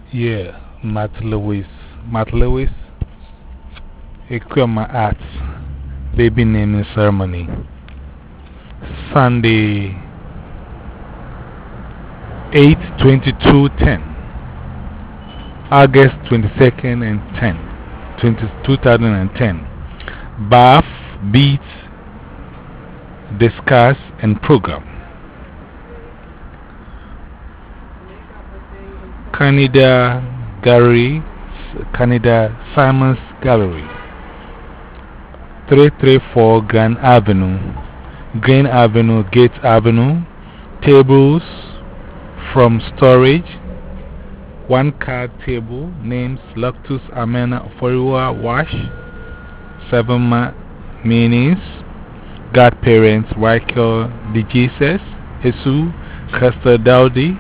Yeah, Matt Lewis. Matt Lewis, Equema Arts, baby naming ceremony. Sunday, 8/22/10, August 22nd and 2010. Bath, Beats, Discuss, and Program. Canada Gallery, Canada Simons Gallery, 334 Green Avenue, Gates Avenue. Tables from storage. One card table, names Lactus Amena Foriwa Wash, 7 meanings, godparents, Michael De Jesus, Jesus, Custer Dowdy,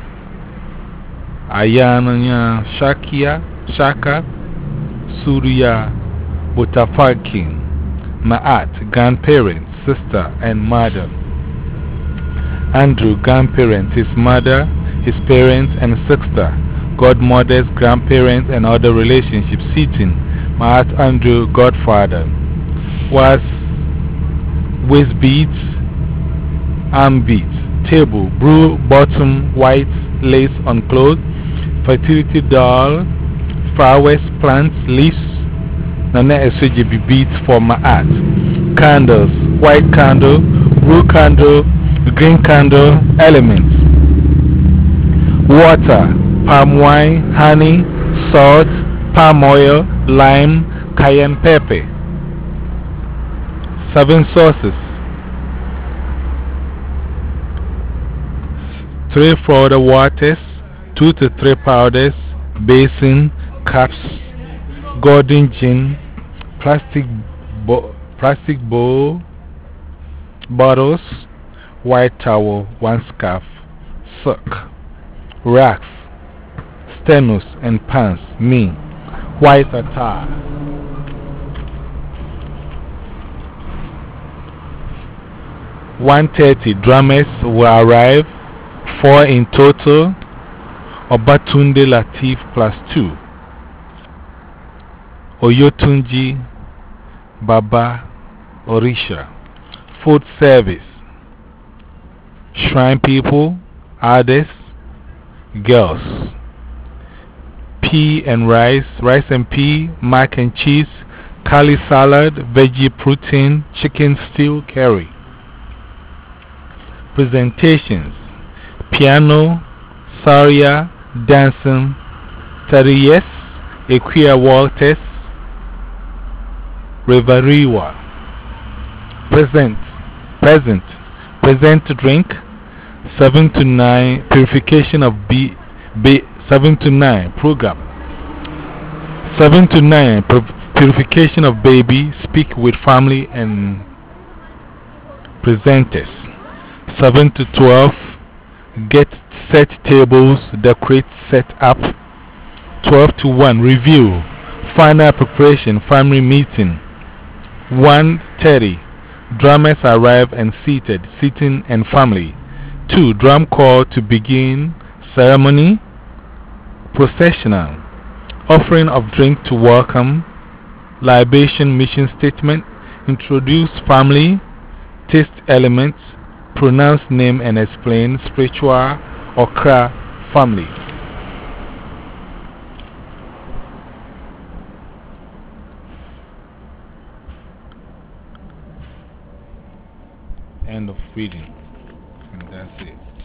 Ayana Shaka, Surya Butafakin, Maat, grandparents, sister and mother. Andrew, grandparents, his mother, his parents and sister, godmothers, grandparents and other relationships. Seating, Maat Andrew, godfather. Was waist beads, arm beads. Table, blue bottom, white lace on clothes. Fertility doll, flowers, plants, leaves. Nana SJB beads for Maat. Candles, white candle, blue candle, green candle. Elements: water, palm wine, honey, salt, palm oil, lime, cayenne pepper. 7 sources: 3 Florida waters, 2 to 3 powders, basin, cups, golden gin, plastic, plastic bowl, bottles, white towel, 1 scarf, sock, racks, stenos and pants, me, white attire. 1:30 drummers will arrive, 4 in total. Obatunde Latif +2. Oyotunji Baba Orisha. Food service. Shrine people, others, girls. Pea and rice, rice and pea, mac and cheese, curly salad, veggie protein, chicken stew, curry. Presentations: piano, saria, dancing, Tariyes, Equia Walters, Revariwa. Present drink, 7 to 9, purification of 7 to 9, program. 7 to 9, purification of baby, speak with family and presenters. 7 to 12, get set tables, decorate, set up. 12 to 1, review, final preparation, family meeting. 1:30, drummers arrive and seated, sitting and family. 2, drum call to begin ceremony, processional, offering of drink to welcome, libation, mission statement, introduce family, taste elements, pronounce name and explain spiritual okra family. End of reading. And that's it.